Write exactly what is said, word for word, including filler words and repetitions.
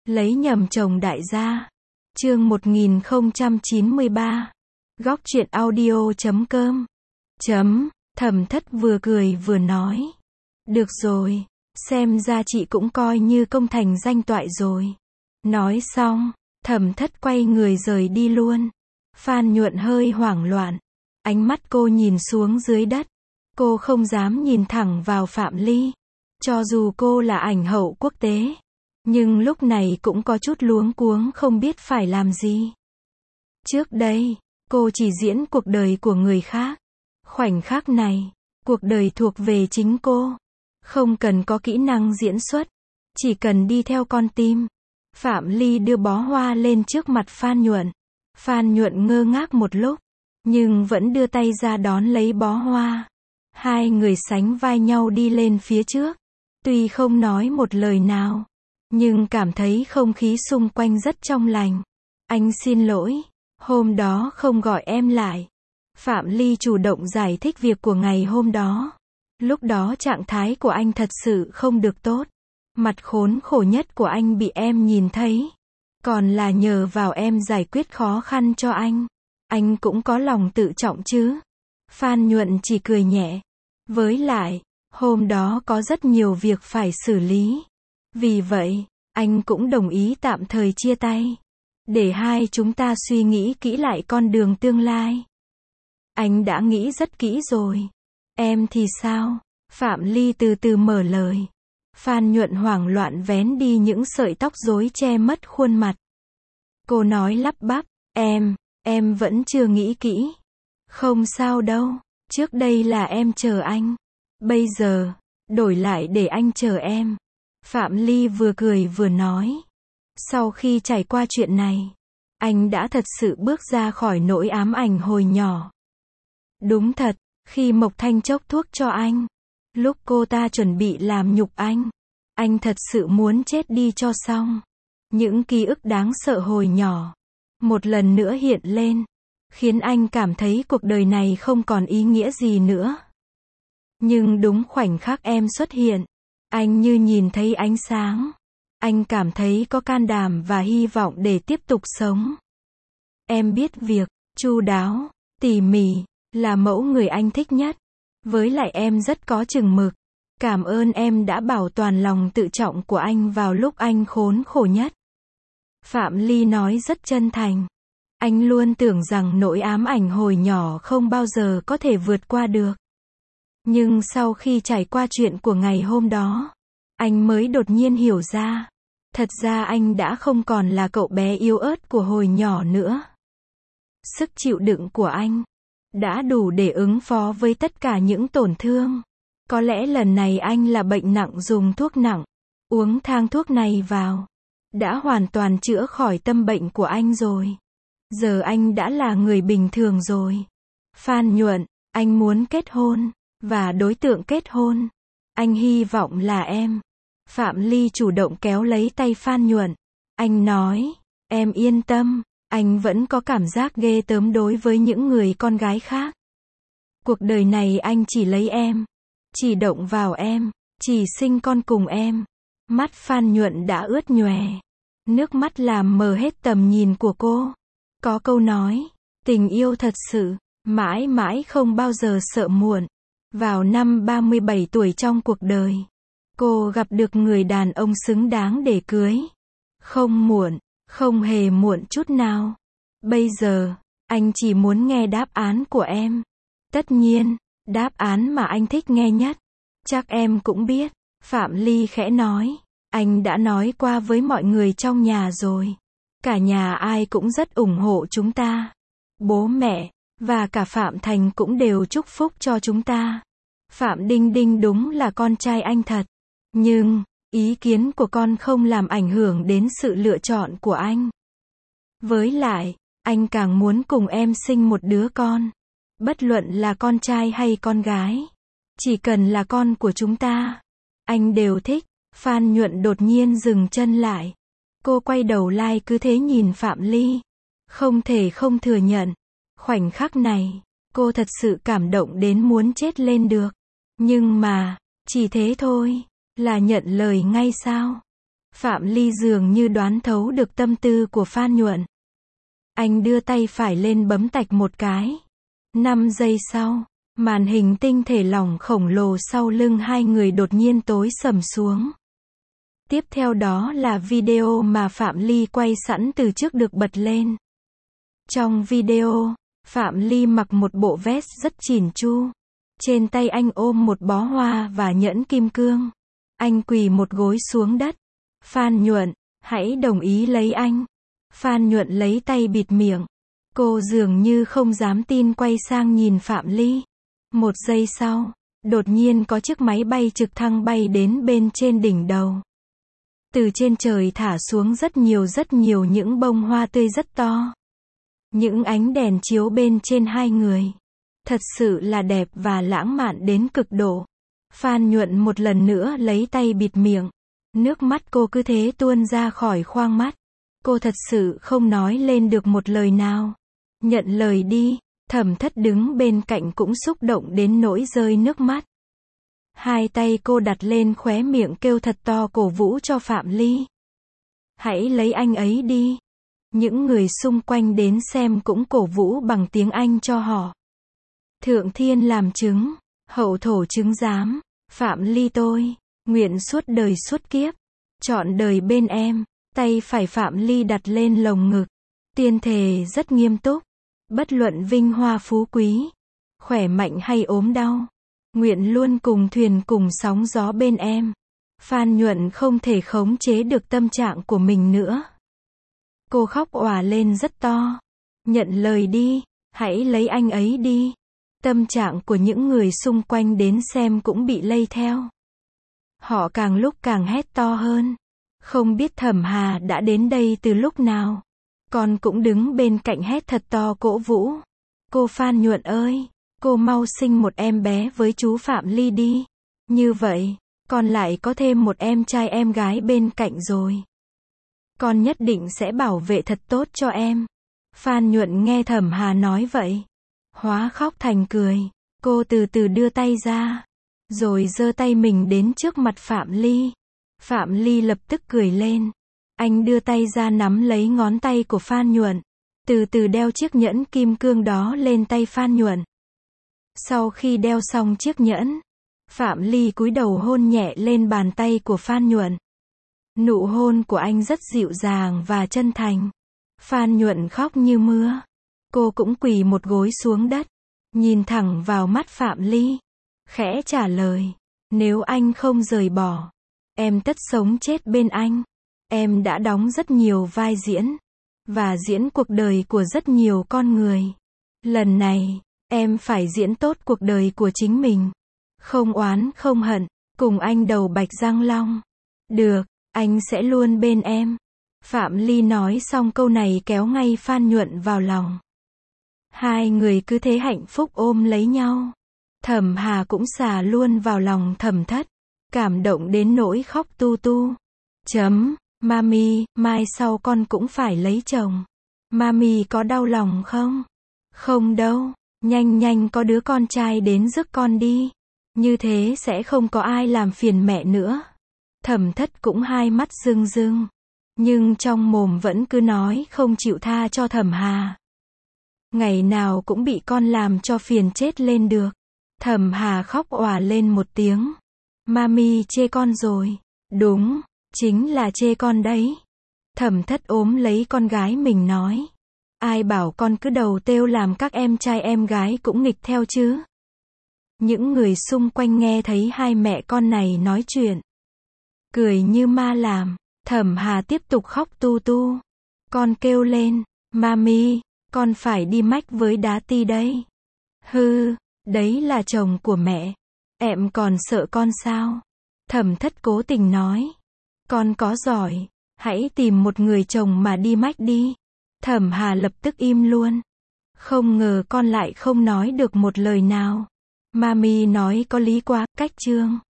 Lấy nhầm chồng đại gia. Chương một nghìn không trăm chín mươi ba. Góc truyện audio chấm com. Chấm, Thẩm Thất vừa cười vừa nói. Được rồi, xem ra chị cũng coi như công thành danh toại rồi. Nói xong, Thẩm Thất quay người rời đi luôn. Phan Nhuận hơi hoảng loạn. Ánh mắt cô nhìn xuống dưới đất. Cô không dám nhìn thẳng vào Phạm Ly. Cho dù cô là ảnh hậu quốc tế, nhưng lúc này cũng có chút luống cuống không biết phải làm gì. Trước đây, cô chỉ diễn cuộc đời của người khác. Khoảnh khắc này, cuộc đời thuộc về chính cô. Không cần có kỹ năng diễn xuất, chỉ cần đi theo con tim. Phạm Ly đưa bó hoa lên trước mặt Phan Nhuận. Phan Nhuận ngơ ngác một lúc, nhưng vẫn đưa tay ra đón lấy bó hoa. Hai người sánh vai nhau đi lên phía trước. Tuy không nói một lời nào, nhưng cảm thấy không khí xung quanh rất trong lành. Anh xin lỗi, hôm đó không gọi em lại. Phạm Ly chủ động giải thích việc của ngày hôm đó. Lúc đó trạng thái của anh thật sự không được tốt. Mặt khốn khổ nhất của anh bị em nhìn thấy. Còn là nhờ vào em giải quyết khó khăn cho anh. Anh cũng có lòng tự trọng chứ. Phan Nhuận chỉ cười nhẹ. Với lại, hôm đó có rất nhiều việc phải xử lý. Vì vậy, anh cũng đồng ý tạm thời chia tay. Để hai chúng ta suy nghĩ kỹ lại con đường tương lai. Anh đã nghĩ rất kỹ rồi. Em thì sao? Phạm Ly từ từ mở lời. Phan Nhuận hoảng loạn vén đi những sợi tóc rối che mất khuôn mặt. Cô nói lắp bắp, em, em vẫn chưa nghĩ kỹ. Không sao đâu, trước đây là em chờ anh. Bây giờ, đổi lại để anh chờ em. Phạm Ly vừa cười vừa nói. Sau khi trải qua chuyện này, anh đã thật sự bước ra khỏi nỗi ám ảnh hồi nhỏ. Đúng thật, khi Mộc Thanh chốc thuốc cho anh, lúc cô ta chuẩn bị làm nhục anh, anh thật sự muốn chết đi cho xong. Những ký ức đáng sợ hồi nhỏ, một lần nữa hiện lên, khiến anh cảm thấy cuộc đời này không còn ý nghĩa gì nữa. Nhưng đúng khoảnh khắc em xuất hiện, anh như nhìn thấy ánh sáng. Anh cảm thấy có can đảm và hy vọng để tiếp tục sống. Em biết việc, chu đáo, tỉ mỉ, là mẫu người anh thích nhất. Với lại em rất có chừng mực. Cảm ơn em đã bảo toàn lòng tự trọng của anh vào lúc anh khốn khổ nhất. Phạm Ly nói rất chân thành. Anh luôn tưởng rằng nỗi ám ảnh hồi nhỏ không bao giờ có thể vượt qua được. Nhưng sau khi trải qua chuyện của ngày hôm đó, anh mới đột nhiên hiểu ra. Thật ra anh đã không còn là cậu bé yếu ớt của hồi nhỏ nữa. Sức chịu đựng của anh đã đủ để ứng phó với tất cả những tổn thương. Có lẽ lần này anh là bệnh nặng dùng thuốc nặng. Uống thang thuốc này vào, đã hoàn toàn chữa khỏi tâm bệnh của anh rồi. Giờ anh đã là người bình thường rồi. Phan Nhuận, anh muốn kết hôn. Và đối tượng kết hôn, anh hy vọng là em. Phạm Ly chủ động kéo lấy tay Phan Nhuận. Anh nói, em yên tâm, anh vẫn có cảm giác ghê tởm đối với những người con gái khác. Cuộc đời này anh chỉ lấy em, chỉ động vào em, chỉ sinh con cùng em. Mắt Phan Nhuận đã ướt nhòe. Nước mắt làm mờ hết tầm nhìn của cô. Có câu nói, tình yêu thật sự, mãi mãi không bao giờ sợ muộn. Vào năm ba mươi bảy tuổi trong cuộc đời, cô gặp được người đàn ông xứng đáng để cưới. Không muộn, không hề muộn chút nào. Bây giờ, anh chỉ muốn nghe đáp án của em. Tất nhiên, đáp án mà anh thích nghe nhất. Chắc em cũng biết. Phạm Ly khẽ nói. Anh đã nói qua với mọi người trong nhà rồi. Cả nhà ai cũng rất ủng hộ chúng ta. Bố mẹ, và cả Phạm Thành cũng đều chúc phúc cho chúng ta. Phạm Đinh Đinh đúng là con trai anh thật. Nhưng, ý kiến của con không làm ảnh hưởng đến sự lựa chọn của anh. Với lại, anh càng muốn cùng em sinh một đứa con. Bất luận là con trai hay con gái. Chỉ cần là con của chúng ta. Anh đều thích. Phan Nhuận đột nhiên dừng chân lại. Cô quay đầu lại cứ thế nhìn Phạm Ly. Không thể không thừa nhận. Khoảnh khắc này, cô thật sự cảm động đến muốn chết lên được. Nhưng mà, chỉ thế thôi, là nhận lời ngay sao? Phạm Ly dường như đoán thấu được tâm tư của Phan Nhuận. Anh đưa tay phải lên bấm tạch một cái. Năm giây sau, màn hình tinh thể lỏng khổng lồ sau lưng hai người đột nhiên tối sầm xuống. Tiếp theo đó là video mà Phạm Ly quay sẵn từ trước được bật lên. Trong video, Phạm Ly mặc một bộ vest rất chỉn chu. Trên tay anh ôm một bó hoa và nhẫn kim cương. Anh quỳ một gối xuống đất. Phan Nhuận, hãy đồng ý lấy anh. Phan Nhuận lấy tay bịt miệng. Cô dường như không dám tin quay sang nhìn Phạm Ly. Một giây sau, đột nhiên có chiếc máy bay trực thăng bay đến bên trên đỉnh đầu. Từ trên trời thả xuống rất nhiều rất nhiều những bông hoa tươi rất to. Những ánh đèn chiếu bên trên hai người. Thật sự là đẹp và lãng mạn đến cực độ. Phan Nhuận một lần nữa lấy tay bịt miệng. Nước mắt cô cứ thế tuôn ra khỏi khoang mắt. Cô thật sự không nói lên được một lời nào. Nhận lời đi. Thẩm Thất đứng bên cạnh cũng xúc động đến nỗi rơi nước mắt. Hai tay cô đặt lên khóe miệng kêu thật to cổ vũ cho Phạm Ly. Hãy lấy anh ấy đi. Những người xung quanh đến xem cũng cổ vũ bằng tiếng Anh cho họ. Thượng thiên làm chứng, hậu thổ chứng giám. Phạm Ly tôi, nguyện suốt đời suốt kiếp, trọn đời bên em. Tay phải Phạm Ly đặt lên lồng ngực. Tuyên thề rất nghiêm túc. Bất luận vinh hoa phú quý, khỏe mạnh hay ốm đau, nguyện luôn cùng thuyền cùng sóng gió bên em. Phan Nhuận không thể khống chế được tâm trạng của mình nữa. Cô khóc òa lên rất to. Nhận lời đi, hãy lấy anh ấy đi. Tâm trạng của những người xung quanh đến xem cũng bị lây theo. Họ càng lúc càng hét to hơn. Không biết Thẩm Hà đã đến đây từ lúc nào. Con cũng đứng bên cạnh hét thật to cổ vũ. Cô Phan Nhuận ơi, cô mau sinh một em bé với chú Phạm Ly đi. Như vậy, con lại có thêm một em trai em gái bên cạnh rồi. Con nhất định sẽ bảo vệ thật tốt cho em. Phan Nhuận nghe Thẩm Hà nói vậy. Hóa khóc thành cười. Cô từ từ đưa tay ra. Rồi giơ tay mình đến trước mặt Phạm Ly. Phạm Ly lập tức cười lên. Anh đưa tay ra nắm lấy ngón tay của Phan Nhuận. Từ từ đeo chiếc nhẫn kim cương đó lên tay Phan Nhuận. Sau khi đeo xong chiếc nhẫn, Phạm Ly cúi đầu hôn nhẹ lên bàn tay của Phan Nhuận. Nụ hôn của anh rất dịu dàng và chân thành. Phan Nhuận khóc như mưa. Cô cũng quỳ một gối xuống đất, nhìn thẳng vào mắt Phạm Ly, khẽ trả lời. Nếu anh không rời bỏ, em tất sống chết bên anh. Em đã đóng rất nhiều vai diễn, và diễn cuộc đời của rất nhiều con người. Lần này, em phải diễn tốt cuộc đời của chính mình. Không oán không hận, cùng anh đầu bạch răng long. Được, anh sẽ luôn bên em. Phạm Ly nói xong câu này kéo ngay Phan Nhuận vào lòng. Hai người cứ thế hạnh phúc ôm lấy nhau. Thẩm Hà cũng xà luôn vào lòng Thẩm Thất. Cảm động đến nỗi khóc tu tu. Chấm. Mami, mai sau con cũng phải lấy chồng. Mami có đau lòng không? Không đâu. Nhanh nhanh có đứa con trai đến rước con đi. Như thế sẽ không có ai làm phiền mẹ nữa. Thẩm Thất cũng hai mắt rưng rưng. Nhưng trong mồm vẫn cứ nói không chịu tha cho Thẩm Hà. Ngày nào cũng bị con làm cho phiền chết lên được. Thẩm Hà khóc òa lên một tiếng. Mami chê con rồi. Đúng, chính là chê con đấy. Thẩm Thất ôm lấy con gái mình nói. Ai bảo con cứ đầu têu làm các em trai em gái cũng nghịch theo chứ. Những người xung quanh nghe thấy hai mẹ con này nói chuyện, cười như ma làm. Thẩm Hà tiếp tục khóc tu tu. Con kêu lên, Mami, con phải đi mách với Đá Ti đây. Hư, đấy là chồng của mẹ. Em còn sợ con sao? Thẩm Thất cố tình nói. Con có giỏi, hãy tìm một người chồng mà đi mách đi. Thẩm Hà lập tức im luôn. Không ngờ con lại không nói được một lời nào. Mami nói có lý quá, cách chương.